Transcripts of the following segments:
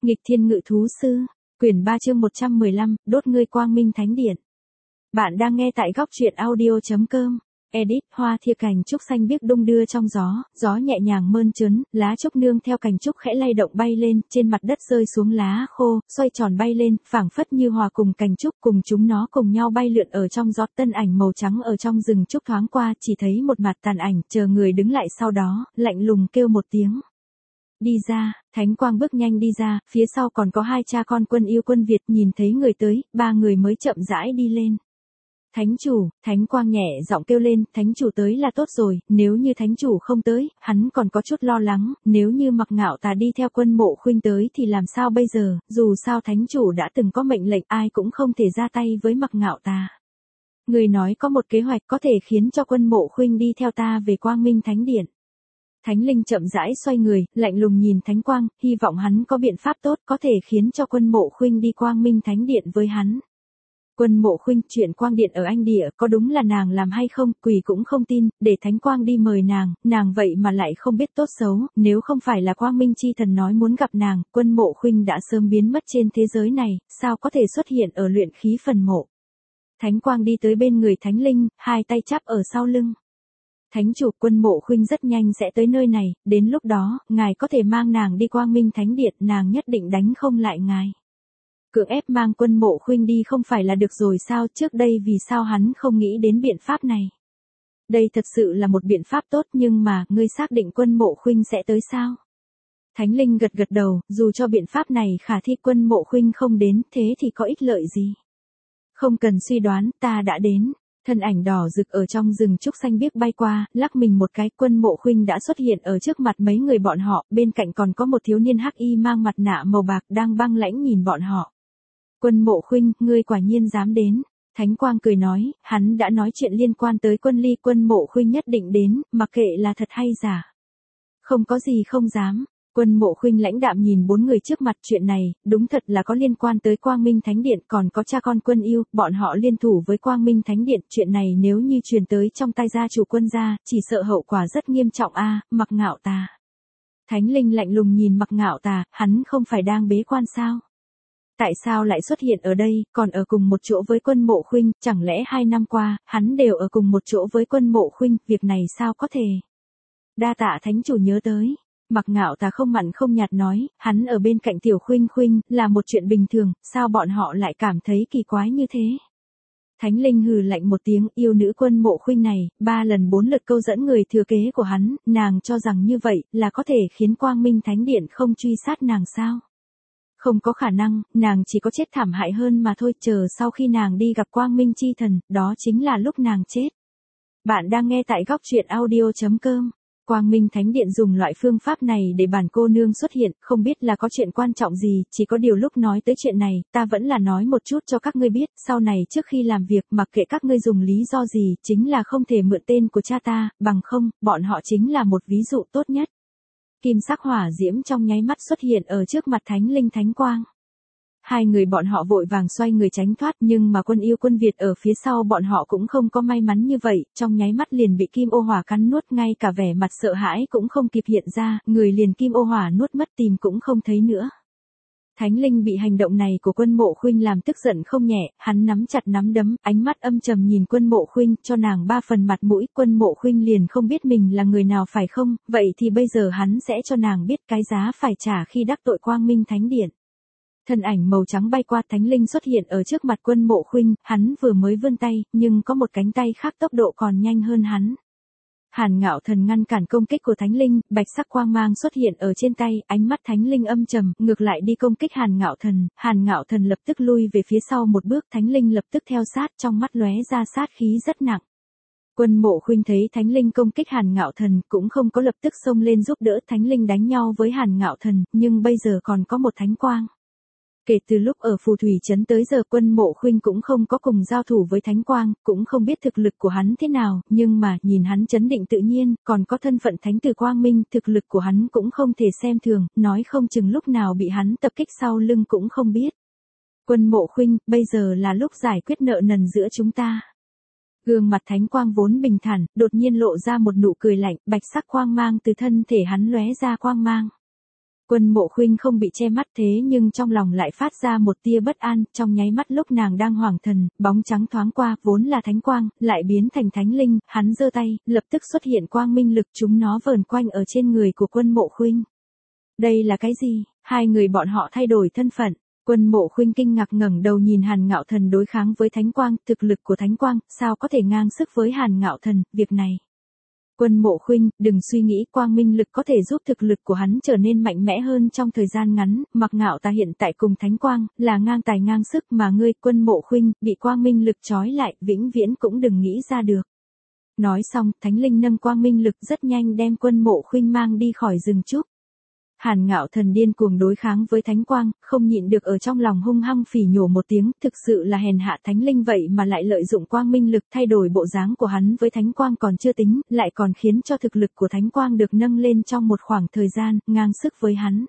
Nghịch thiên ngự thú sư, quyển 3 chương 115, đốt ngươi quang minh thánh điện. Bạn đang nghe tại góc truyện audio.com. Edit, hoa thia cành trúc xanh biếc đung đưa trong gió, gió nhẹ nhàng mơn trớn, lá trúc nương theo cành trúc khẽ lay động bay lên, trên mặt đất rơi xuống lá khô, xoay tròn bay lên, phảng phất như hòa cùng cành trúc, cùng chúng nó cùng nhau bay lượn ở trong gió. Tân ảnh màu trắng ở trong rừng trúc thoáng qua, chỉ thấy một mặt tàn ảnh, chờ người đứng lại sau đó, lạnh lùng kêu một tiếng. Đi ra, thánh quang bước nhanh đi ra, phía sau còn có hai cha con quân yêu quân Việt, nhìn thấy người tới, ba người mới chậm rãi đi lên. Thánh chủ, thánh quang nhẹ giọng kêu lên, thánh chủ tới là tốt rồi, nếu như thánh chủ không tới, hắn còn có chút lo lắng, nếu như Mặc Ngạo Tà đi theo Quân Mộ Khuynh tới thì làm sao bây giờ, dù sao thánh chủ đã từng có mệnh lệnh, ai cũng không thể ra tay với Mặc Ngạo Tà. Người nói có một kế hoạch có thể khiến cho Quân Mộ Khuynh đi theo ta về Quang Minh Thánh Điện. Thánh linh chậm rãi xoay người, lạnh lùng nhìn Thánh Quang, hy vọng hắn có biện pháp tốt có thể khiến cho Quân Mộ Khuynh đi Quang Minh Thánh Điện với hắn. Quân Mộ Khuynh, chuyện quang điện ở Anh Địa có đúng là nàng làm hay không, quỷ cũng không tin, để Thánh Quang đi mời nàng vậy mà lại không biết tốt xấu, nếu không phải là Quang Minh chi thần nói muốn gặp nàng, Quân Mộ Khuynh đã sớm biến mất trên thế giới này, sao có thể xuất hiện ở luyện khí phần mộ. Thánh Quang đi tới bên người Thánh linh, hai tay chắp ở sau lưng. Thánh chủ, Quân Mộ Khuynh rất nhanh sẽ tới nơi này, đến lúc đó, ngài có thể mang nàng đi Quang Minh Thánh Điện, nàng nhất định đánh không lại ngài. Cưỡng ép mang Quân Mộ Khuynh đi không phải là được rồi sao, trước đây vì sao hắn không nghĩ đến biện pháp này. Đây thật sự là một biện pháp tốt, nhưng mà, ngươi xác định Quân Mộ Khuynh sẽ tới sao? Thánh linh gật gật đầu, dù cho biện pháp này khả thi, Quân Mộ Khuynh không đến, thế thì có ích lợi gì? Không cần suy đoán, ta đã đến. Thân ảnh đỏ rực ở trong rừng trúc xanh biếc bay qua, lắc mình một cái, Quân Mộ Khuynh đã xuất hiện ở trước mặt mấy người bọn họ, bên cạnh còn có một thiếu niên hắc y mang mặt nạ màu bạc đang băng lãnh nhìn bọn họ. Quân Mộ Khuynh, ngươi quả nhiên dám đến. Thánh Quang cười nói, hắn đã nói chuyện liên quan tới Quân Ly, Quân Mộ Khuynh nhất định đến, mặc kệ là thật hay giả. Không có gì không dám. Quân Mộ Khuynh lãnh đạm nhìn bốn người trước mặt, chuyện này, đúng thật là có liên quan tới Quang Minh Thánh Điện, còn có cha con Quân yêu, bọn họ liên thủ với Quang Minh Thánh Điện, chuyện này nếu như truyền tới trong tay gia chủ Quân gia, chỉ sợ hậu quả rất nghiêm trọng a. Mặc Ngạo Tà. Thánh linh lạnh lùng nhìn Mặc Ngạo Tà, hắn không phải đang bế quan sao? Tại sao lại xuất hiện ở đây, còn ở cùng một chỗ với Quân Mộ Khuynh, chẳng lẽ 2 năm qua, hắn đều ở cùng một chỗ với Quân Mộ Khuynh, việc này sao có thể? Đa tạ thánh chủ nhớ tới. Mặc Ngạo Tà không mặn không nhạt nói, hắn ở bên cạnh Tiểu Khuynh Khuynh, là một chuyện bình thường, sao bọn họ lại cảm thấy kỳ quái như thế? Thánh linh hừ lạnh một tiếng, yêu nữ Quân Mộ Khuynh này, 3 lần 4 lượt câu dẫn người thừa kế của hắn, nàng cho rằng như vậy, là có thể khiến Quang Minh Thánh Điện không truy sát nàng sao? Không có khả năng, nàng chỉ có chết thảm hại hơn mà thôi, chờ sau khi nàng đi gặp Quang Minh chi thần, đó chính là lúc nàng chết. Bạn đang nghe tại góc truyện audio.com. Quang Minh Thánh Điện dùng loại phương pháp này để bản cô nương xuất hiện, không biết là có chuyện quan trọng gì, chỉ có điều lúc nói tới chuyện này, ta vẫn là nói một chút cho các ngươi biết, sau này trước khi làm việc, mặc kệ các ngươi dùng lý do gì, chính là không thể mượn tên của cha ta, bằng không, bọn họ chính là một ví dụ tốt nhất. Kim sắc hỏa diễm trong nháy mắt xuất hiện ở trước mặt Thánh linh Thánh Quang. Hai người bọn họ vội vàng xoay người tránh thoát, nhưng mà Quân yêu quân Việt ở phía sau bọn họ cũng không có may mắn như vậy, trong nháy mắt liền bị kim ô hỏa cắn nuốt, ngay cả vẻ mặt sợ hãi cũng không kịp hiện ra, người liền kim ô hỏa nuốt mất, tìm cũng không thấy nữa. Thánh linh bị hành động này của Quân Mộ Khuynh làm tức giận không nhẹ, hắn nắm chặt nắm đấm, ánh mắt âm trầm nhìn Quân Mộ Khuynh, cho nàng 3 phần mặt mũi, Quân Mộ Khuynh liền không biết mình là người nào phải không, vậy thì bây giờ hắn sẽ cho nàng biết cái giá phải trả khi đắc tội Quang Minh Thánh Điện. Thân ảnh màu trắng bay qua, Thánh linh xuất hiện ở trước mặt Quân Mộ Khuynh, hắn vừa mới vươn tay, nhưng có một cánh tay khác tốc độ còn nhanh hơn hắn. Hàn Ngạo Thần ngăn cản công kích của Thánh linh, bạch sắc quang mang xuất hiện ở trên tay, ánh mắt Thánh linh âm trầm, ngược lại đi công kích Hàn Ngạo Thần lập tức lui về phía sau một bước, Thánh linh lập tức theo sát, trong mắt lóe ra sát khí rất nặng. Quân Mộ Khuynh thấy Thánh linh công kích Hàn Ngạo Thần, cũng không có lập tức xông lên giúp đỡ Thánh linh đánh nhau với Hàn Ngạo Thần, nhưng bây giờ còn có một Thánh Quang. Kể từ lúc ở Phù Thủy Trấn tới giờ, Quân Mộ Khuynh cũng không có cùng giao thủ với Thánh Quang, cũng không biết thực lực của hắn thế nào, nhưng mà, nhìn hắn trấn định tự nhiên, còn có thân phận Thánh tử Quang Minh, thực lực của hắn cũng không thể xem thường, nói không chừng lúc nào bị hắn tập kích sau lưng cũng không biết. Quân Mộ Khuynh, bây giờ là lúc giải quyết nợ nần giữa chúng ta. Gương mặt Thánh Quang vốn bình thản, đột nhiên lộ ra một nụ cười lạnh, bạch sắc quang mang từ thân thể hắn lóe ra quang mang. Quân Mộ Khuynh không bị che mắt thế nhưng trong lòng lại phát ra một tia bất an, trong nháy mắt lúc nàng đang hoảng thần, bóng trắng thoáng qua, vốn là thánh quang, lại biến thành thánh linh, hắn giơ tay, lập tức xuất hiện quang minh lực, chúng nó vờn quanh ở trên người của Quân Mộ Khuynh. Đây là cái gì? Hai người bọn họ thay đổi thân phận. Quân Mộ Khuynh kinh ngạc ngẩng đầu nhìn Hàn Ngạo Thần đối kháng với thánh quang, thực lực của thánh quang, sao có thể ngang sức với Hàn Ngạo Thần, việc này. Quân Mộ Khuynh, đừng suy nghĩ, quang minh lực có thể giúp thực lực của hắn trở nên mạnh mẽ hơn trong thời gian ngắn, Mặc Ngạo ta hiện tại cùng thánh quang, là ngang tài ngang sức mà ngươi, Quân Mộ Khuynh, bị quang minh lực trói lại, vĩnh viễn cũng đừng nghĩ ra được. Nói xong, thánh linh nâng quang minh lực rất nhanh đem Quân Mộ Khuynh mang đi khỏi rừng trúc. Hàn Ngạo Thần điên cuồng đối kháng với thánh quang, không nhịn được ở trong lòng hung hăng phỉ nhổ một tiếng, thực sự là hèn hạ thánh linh vậy mà lại lợi dụng quang minh lực thay đổi bộ dáng của hắn với thánh quang còn chưa tính, lại còn khiến cho thực lực của thánh quang được nâng lên trong một khoảng thời gian, ngang sức với hắn.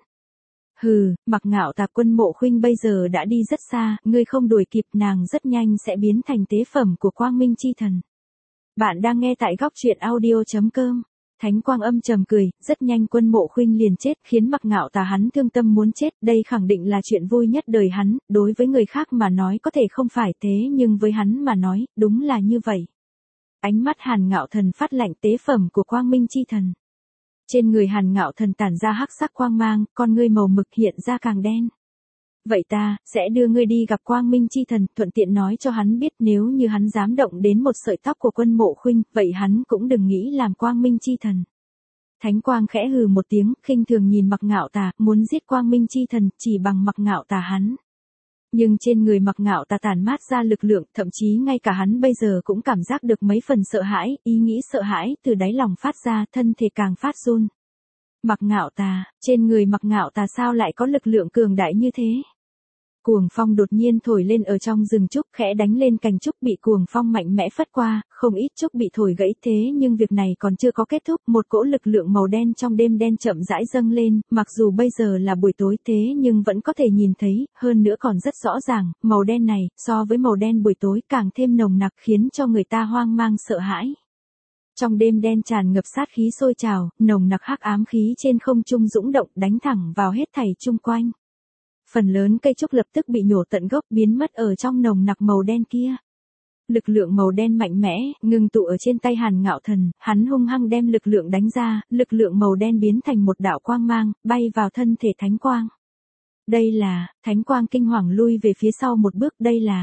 Hừ, Mặc Ngạo Tạp, Quân Mộ Khuynh bây giờ đã đi rất xa, ngươi không đuổi kịp nàng rất nhanh sẽ biến thành tế phẩm của quang minh chi thần. Bạn đang nghe tại góc truyện audio.com. Thánh quang âm trầm cười, rất nhanh Quân Mộ Khuynh liền chết, khiến Mặc Ngạo Tà hắn thương tâm muốn chết, đây khẳng định là chuyện vui nhất đời hắn, đối với người khác mà nói có thể không phải thế nhưng với hắn mà nói, đúng là như vậy. Ánh mắt Hàn Ngạo Thần phát lạnh, tế phẩm của quang minh chi thần. Trên người Hàn Ngạo Thần tản ra hắc sắc quang mang, con ngươi màu mực hiện ra càng đen. Vậy ta, sẽ đưa ngươi đi gặp quang minh chi thần, thuận tiện nói cho hắn biết nếu như hắn dám động đến một sợi tóc của Quân Mộ Khuynh, vậy hắn cũng đừng nghĩ làm quang minh chi thần. Thánh quang khẽ hừ một tiếng, khinh thường nhìn Mặc Ngạo Tà, muốn giết quang minh chi thần, chỉ bằng Mặc Ngạo Tà hắn. Nhưng trên người Mặc Ngạo Tà tản mát ra lực lượng, thậm chí ngay cả hắn bây giờ cũng cảm giác được mấy phần sợ hãi, ý nghĩ sợ hãi từ đáy lòng phát ra, thân thể càng phát run. Mặc Ngạo Tà, trên người Mặc Ngạo Tà sao lại có lực lượng cường đại như thế? Cuồng phong đột nhiên thổi lên ở trong rừng trúc, khẽ đánh lên cành trúc bị cuồng phong mạnh mẽ phất qua, không ít trúc bị thổi gãy, thế nhưng việc này còn chưa có kết thúc, một cỗ lực lượng màu đen trong đêm đen chậm rãi dâng lên, mặc dù bây giờ là buổi tối thế nhưng vẫn có thể nhìn thấy, hơn nữa còn rất rõ ràng, màu đen này, so với màu đen buổi tối càng thêm nồng nặc khiến cho người ta hoang mang sợ hãi. Trong đêm đen tràn ngập sát khí sôi trào, nồng nặc hắc ám khí trên không trung dũng động đánh thẳng vào hết thảy chung quanh. Phần lớn cây trúc lập tức bị nhổ tận gốc biến mất ở trong nồng nặc màu đen kia. Lực lượng màu đen mạnh mẽ, ngưng tụ ở trên tay Hàn Ngạo Thần, hắn hung hăng đem lực lượng đánh ra, lực lượng màu đen biến thành một đạo quang mang, bay vào thân thể thánh quang. Đây là, thánh quang kinh hoàng lui về phía sau một bước,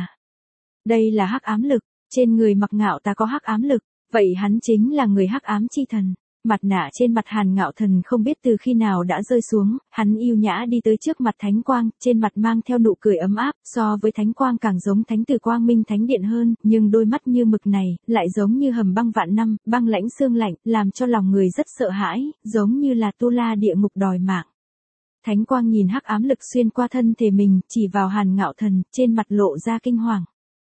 đây là hắc ám lực, trên người Mặc Ngạo ta có hắc ám lực, vậy hắn chính là người hắc ám chi thần. Mặt nạ trên mặt Hàn Ngạo Thần không biết từ khi nào đã rơi xuống, hắn yêu nhã đi tới trước mặt thánh quang, trên mặt mang theo nụ cười ấm áp, so với thánh quang càng giống thánh tử quang minh thánh điện hơn, nhưng đôi mắt như mực này, lại giống như hầm băng vạn năm, băng lãnh xương lạnh, làm cho lòng người rất sợ hãi, giống như là tu la địa ngục đòi mạng. Thánh quang nhìn hắc ám lực xuyên qua thân thể mình, chỉ vào Hàn Ngạo Thần, trên mặt lộ ra kinh hoàng.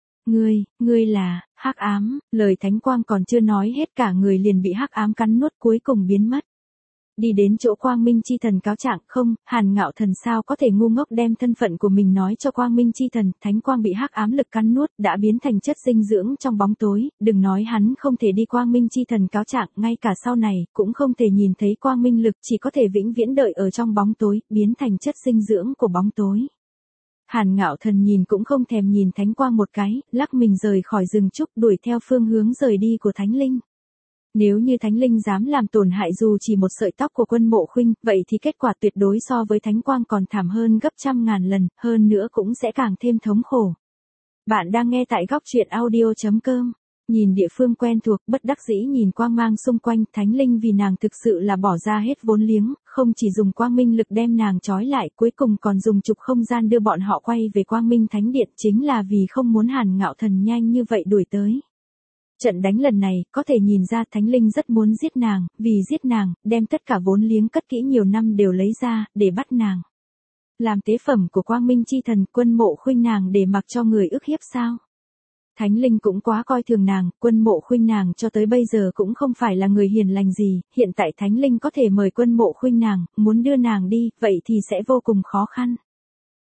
Ngươi là, hắc ám, lời thánh quang còn chưa nói hết cả người liền bị hắc ám cắn nuốt cuối cùng biến mất. Đi đến chỗ quang minh chi thần cáo trạng, không, Hàn Ngạo Thần sao có thể ngu ngốc đem thân phận của mình nói cho quang minh chi thần, thánh quang bị hắc ám lực cắn nuốt, đã biến thành chất dinh dưỡng trong bóng tối, đừng nói hắn không thể đi quang minh chi thần cáo trạng, ngay cả sau này, cũng không thể nhìn thấy quang minh lực, chỉ có thể vĩnh viễn đợi ở trong bóng tối, biến thành chất dinh dưỡng của bóng tối. Hàn Ngạo Thần nhìn cũng không thèm nhìn thánh quang một cái, lắc mình rời khỏi rừng trúc đuổi theo phương hướng rời đi của thánh linh. Nếu như thánh linh dám làm tổn hại dù chỉ một sợi tóc của Quân Mộ Khuynh, vậy thì kết quả tuyệt đối so với thánh quang còn thảm hơn gấp trăm ngàn lần, hơn nữa cũng sẽ càng thêm thống khổ. Bạn đang nghe tại góc truyện audio.com. Nhìn địa phương quen thuộc, bất đắc dĩ nhìn quang mang xung quanh, thánh linh vì nàng thực sự là bỏ ra hết vốn liếng, không chỉ dùng quang minh lực đem nàng trói lại, cuối cùng còn dùng trục không gian đưa bọn họ quay về quang minh thánh điện, chính là vì không muốn Hàn Ngạo Thần nhanh như vậy đuổi tới. Trận đánh lần này, có thể nhìn ra thánh linh rất muốn giết nàng, vì giết nàng, đem tất cả vốn liếng cất kỹ nhiều năm đều lấy ra, để bắt nàng. Làm tế phẩm của quang minh chi thần, Quân Mộ Khuynh nàng để mặc cho người ức hiếp sao? Thánh linh cũng quá coi thường nàng, Quân Mộ Khuynh nàng cho tới bây giờ cũng không phải là người hiền lành gì, hiện tại thánh linh có thể mời Quân Mộ Khuynh nàng, muốn đưa nàng đi, vậy thì sẽ vô cùng khó khăn.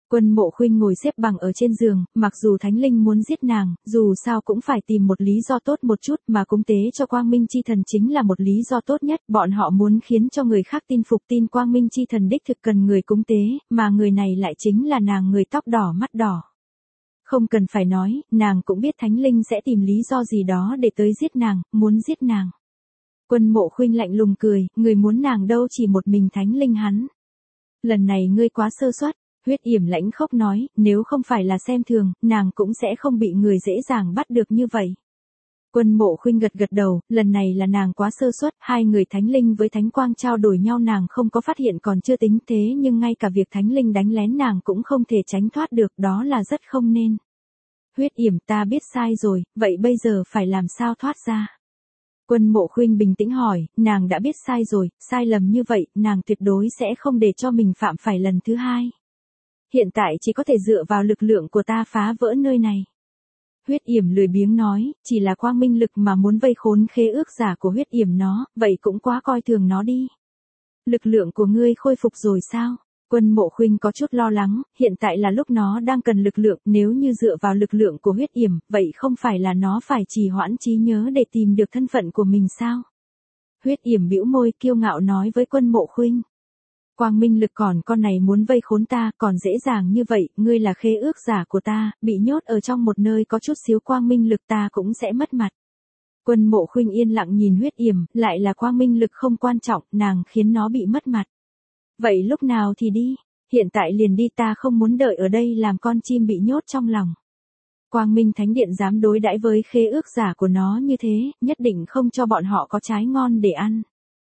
Quân Mộ Khuynh ngồi xếp bằng ở trên giường, mặc dù thánh linh muốn giết nàng, dù sao cũng phải tìm một lý do tốt một chút, mà cúng tế cho Quang Minh Chi Thần chính là một lý do tốt nhất, bọn họ muốn khiến cho người khác tin phục tin Quang Minh Chi Thần đích thực cần người cúng tế, mà người này lại chính là nàng người tóc đỏ mắt đỏ. Không cần phải nói, nàng cũng biết thánh linh sẽ tìm lý do gì đó để tới giết nàng, muốn giết nàng. Quân Mộ Khuynh lạnh lùng cười, người muốn nàng đâu chỉ một mình thánh linh hắn. Lần này ngươi quá sơ suất. Huyết Yểm lãnh khốc nói, nếu không phải là xem thường, nàng cũng sẽ không bị người dễ dàng bắt được như vậy. Quân Mộ Khuynh gật gật đầu, lần này là nàng quá sơ suất, hai người thánh linh với thánh quang trao đổi nhau nàng không có phát hiện còn chưa tính thế nhưng ngay cả việc thánh linh đánh lén nàng cũng không thể tránh thoát được, đó là rất không nên. Huyết Yểm, ta biết sai rồi, vậy bây giờ phải làm sao thoát ra? Quân Mộ Khuynh bình tĩnh hỏi, nàng đã biết sai rồi, sai lầm như vậy, nàng tuyệt đối sẽ không để cho mình phạm phải lần thứ hai. Hiện tại chỉ có thể dựa vào lực lượng của ta phá vỡ nơi này. Huyết Yểm lười biếng nói, chỉ là quang minh lực mà muốn vây khốn khế ước giả của Huyết Yểm nó, vậy cũng quá coi thường nó đi. Lực lượng của ngươi khôi phục rồi sao? Quân Mộ Khuynh có chút lo lắng, hiện tại là lúc nó đang cần lực lượng, nếu như dựa vào lực lượng của Huyết Yểm, vậy không phải là nó phải trì hoãn trí nhớ để tìm được thân phận của mình sao? Huyết Yểm bĩu môi kiêu ngạo nói với Quân Mộ Khuynh. Quang minh lực còn con này muốn vây khốn ta, còn dễ dàng như vậy, ngươi là khế ước giả của ta, bị nhốt ở trong một nơi có chút xíu quang minh lực ta cũng sẽ mất mặt. Quân Mộ Khuynh yên lặng nhìn Huyết Yểm, lại là quang minh lực không quan trọng, nàng khiến nó bị mất mặt. Vậy lúc nào thì đi, hiện tại liền đi, ta không muốn đợi ở đây làm con chim bị nhốt trong lòng. Quang Minh Thánh Điện dám đối đãi với khế ước giả của nó như thế, nhất định không cho bọn họ có trái ngon để ăn.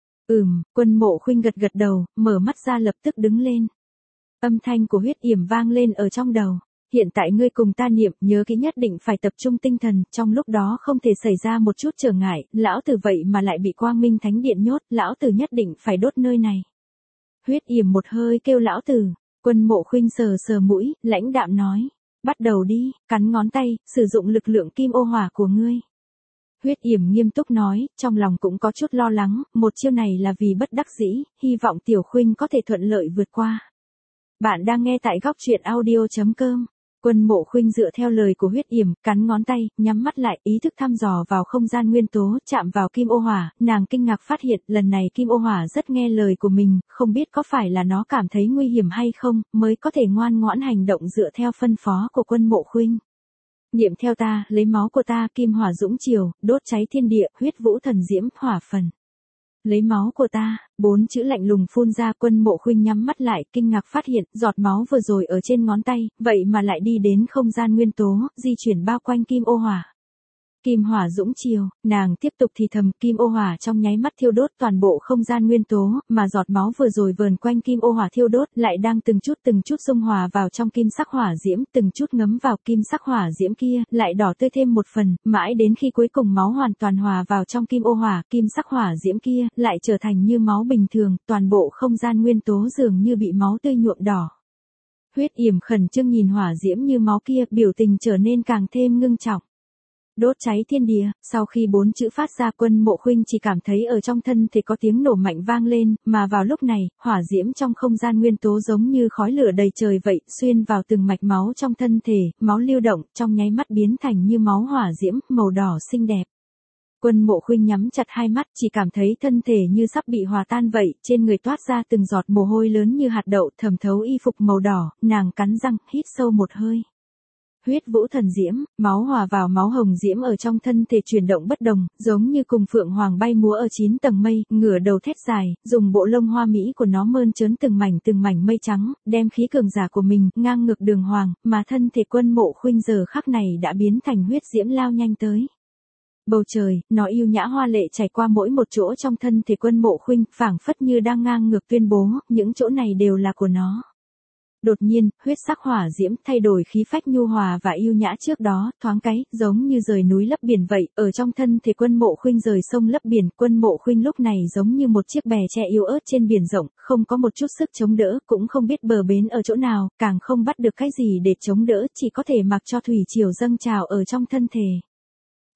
Quân Mộ Khuynh gật gật đầu, mở mắt ra lập tức đứng lên. Âm thanh của Huyết Yểm vang lên ở trong đầu. Hiện tại ngươi cùng ta niệm, nhớ kỹ nhất định phải tập trung tinh thần, trong lúc đó không thể xảy ra một chút trở ngại, lão tử vậy mà lại bị Quang Minh Thánh Điện nhốt, lão tử nhất định phải đốt nơi này. Huyết Yểm một hơi kêu lão tử, Quân Mộ Khuynh sờ sờ mũi, lãnh đạm nói, bắt đầu đi, cắn ngón tay, sử dụng lực lượng kim ô hỏa của ngươi. Huyết Yểm nghiêm túc nói, trong lòng cũng có chút lo lắng, một chiêu này là vì bất đắc dĩ, hy vọng Tiểu Khuynh có thể thuận lợi vượt qua. Bạn đang nghe tại góc truyện audio.com. Quân Mộ Khuynh dựa theo lời của Huyết Yểm, cắn ngón tay, nhắm mắt lại, ý thức thăm dò vào không gian nguyên tố, chạm vào kim ô hỏa, nàng kinh ngạc phát hiện, lần này kim ô hỏa rất nghe lời của mình, không biết có phải là nó cảm thấy nguy hiểm hay không, mới có thể ngoan ngoãn hành động dựa theo phân phó của Quân Mộ Khuynh. Niệm theo ta, lấy máu của ta, kim hỏa dũng triều, đốt cháy thiên địa, huyết vũ thần diễm, hỏa phần. Lấy máu của ta, 4 chữ lạnh lùng phun ra. Quân Mộ Khuynh nhắm mắt lại, kinh ngạc phát hiện, giọt máu vừa rồi ở trên ngón tay, vậy mà lại đi đến không gian nguyên tố, di chuyển bao quanh kim ô hỏa. Kim hỏa dũng triều, nàng tiếp tục thì thầm, kim ô hỏa trong nháy mắt thiêu đốt toàn bộ không gian nguyên tố, mà giọt máu vừa rồi vờn quanh kim ô hỏa thiêu đốt, lại đang từng chút dung hòa vào trong kim sắc hỏa diễm, từng chút ngấm vào kim sắc hỏa diễm kia, lại đỏ tươi thêm một phần, mãi đến khi cuối cùng máu hoàn toàn hòa vào trong kim ô hỏa, kim sắc hỏa diễm kia, lại trở thành như máu bình thường, toàn bộ không gian nguyên tố dường như bị máu tươi nhuộm đỏ. Huyết Yểm khẩn trương nhìn hỏa diễm như máu kia, biểu tình trở nên càng thêm ngưng trọng. Đốt cháy thiên địa, sau khi 4 chữ phát ra, Quân Mộ Khuynh chỉ cảm thấy ở trong thân thể có tiếng nổ mạnh vang lên, mà vào lúc này, hỏa diễm trong không gian nguyên tố giống như khói lửa đầy trời vậy, xuyên vào từng mạch máu trong thân thể, máu lưu động, trong nháy mắt biến thành như máu hỏa diễm, màu đỏ xinh đẹp. Quân Mộ Khuynh nhắm chặt hai mắt, chỉ cảm thấy thân thể như sắp bị hòa tan vậy, trên người toát ra từng giọt mồ hôi lớn như hạt đậu, thẩm thấu y phục màu đỏ, nàng cắn răng, hít sâu một hơi. Huyết vũ thần diễm, máu hòa vào máu hồng diễm ở trong thân thể chuyển động bất đồng, giống như cùng phượng hoàng bay múa ở 9 tầng mây, ngửa đầu thét dài, dùng bộ lông hoa mỹ của nó mơn trớn từng mảnh mây trắng, đem khí cường giả của mình ngang ngược đường hoàng, mà thân thể Quân Mộ Khuynh giờ khắc này đã biến thành huyết diễm lao nhanh tới. Bầu trời, nó yêu nhã hoa lệ trải qua mỗi một chỗ trong thân thể Quân Mộ Khuynh, phảng phất như đang ngang ngược tuyên bố, những chỗ này đều là của nó. Đột nhiên, huyết sắc hỏa diễm thay đổi khí phách nhu hòa và yêu nhã trước đó, thoáng cái, giống như rời núi lấp biển vậy, ở trong thân thể Quân Mộ Khuynh rời sông lấp biển, Quân Mộ Khuynh lúc này giống như một chiếc bè tre yếu ớt trên biển rộng, không có một chút sức chống đỡ, cũng không biết bờ bến ở chỗ nào, càng không bắt được cái gì để chống đỡ, chỉ có thể mặc cho thủy triều dâng trào ở trong thân thể.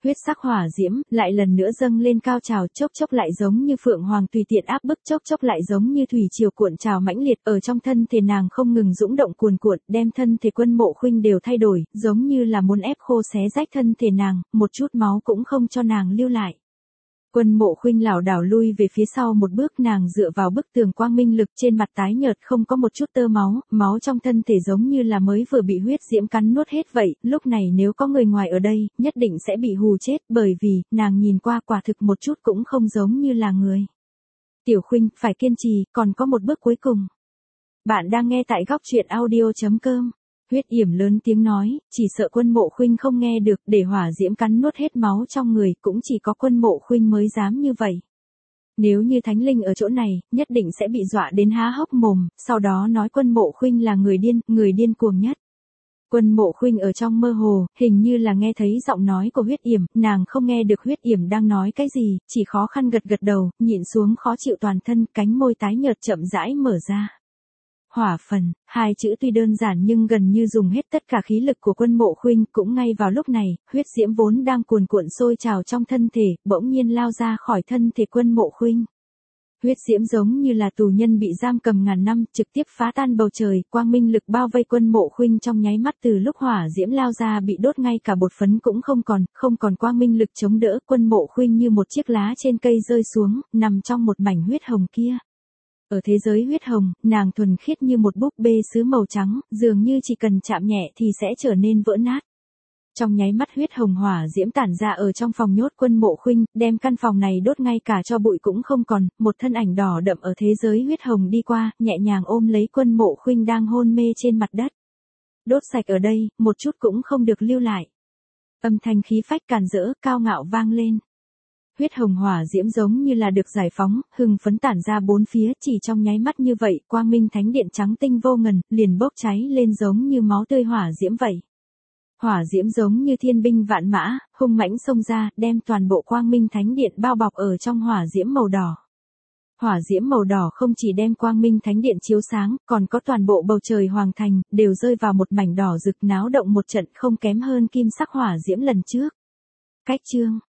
Huyết sắc hỏa diễm, lại lần nữa dâng lên cao trào, chốc chốc lại giống như phượng hoàng tùy tiện áp bức, chốc chốc lại giống như thủy triều cuộn trào mãnh liệt, ở trong thân thể nàng không ngừng dũng động cuồn cuộn, đem thân thể Quân Mộ Khuynh đều thay đổi, giống như là muốn ép khô xé rách thân thể nàng, một chút máu cũng không cho nàng lưu lại. Quân Mộ Khuynh lảo đảo lui về phía sau một bước, nàng dựa vào bức tường quang minh lực, trên mặt tái nhợt không có một chút tơ máu, máu trong thân thể giống như là mới vừa bị huyết diễm cắn nuốt hết vậy, lúc này nếu có người ngoài ở đây, nhất định sẽ bị hù chết, bởi vì, nàng nhìn qua quả thực một chút cũng không giống như là người. Tiểu Khuynh, phải kiên trì, còn có một bước cuối cùng. Bạn đang nghe tại góc truyện audio.com. Huyết Yểm lớn tiếng nói, chỉ sợ Quân Mộ Khuynh không nghe được, để hỏa diễm cắn nuốt hết máu trong người, cũng chỉ có Quân Mộ Khuynh mới dám như vậy. Nếu như thánh linh ở chỗ này, nhất định sẽ bị dọa đến há hốc mồm, sau đó nói Quân Mộ Khuynh là người điên cuồng nhất. Quân Mộ Khuynh ở trong mơ hồ, hình như là nghe thấy giọng nói của Huyết Yểm, nàng không nghe được Huyết Yểm đang nói cái gì, chỉ khó khăn gật gật đầu, nhịn xuống khó chịu toàn thân, cánh môi tái nhợt chậm rãi mở ra. Hỏa phần, hai chữ tuy đơn giản nhưng gần như dùng hết tất cả khí lực của Quân Mộ Khuynh, cũng ngay vào lúc này, huyết diễm vốn đang cuồn cuộn sôi trào trong thân thể, bỗng nhiên lao ra khỏi thân thể Quân Mộ Khuynh. Huyết diễm giống như là tù nhân bị giam cầm ngàn năm, trực tiếp phá tan bầu trời, quang minh lực bao vây Quân Mộ Khuynh trong nháy mắt, từ lúc hỏa diễm lao ra bị đốt ngay cả bột phấn cũng không còn quang minh lực chống đỡ, Quân Mộ Khuynh như một chiếc lá trên cây rơi xuống, nằm trong một mảnh huyết hồng kia. Ở thế giới huyết hồng, nàng thuần khiết như một búp bê sứ màu trắng, dường như chỉ cần chạm nhẹ thì sẽ trở nên vỡ nát. Trong nháy mắt huyết hồng hỏa diễm tản ra ở trong phòng nhốt Quân Mộ Khuynh, đem căn phòng này đốt ngay cả cho bụi cũng không còn, một thân ảnh đỏ đậm ở thế giới huyết hồng đi qua, nhẹ nhàng ôm lấy Quân Mộ Khuynh đang hôn mê trên mặt đất. Đốt sạch ở đây, một chút cũng không được lưu lại. Âm thanh khí phách càn rỡ, cao ngạo vang lên. Huyết hồng hỏa diễm giống như là được giải phóng, hừng phấn tản ra bốn phía, chỉ trong nháy mắt như vậy, quang minh thánh điện trắng tinh vô ngần, liền bốc cháy lên giống như máu tươi hỏa diễm vậy. Hỏa diễm giống như thiên binh vạn mã, hung mãnh xông ra, đem toàn bộ quang minh thánh điện bao bọc ở trong hỏa diễm màu đỏ. Hỏa diễm màu đỏ không chỉ đem quang minh thánh điện chiếu sáng, còn có toàn bộ bầu trời hoàng thành, đều rơi vào một mảnh đỏ rực náo động một trận không kém hơn kim sắc hỏa diễm lần trước. Cách chương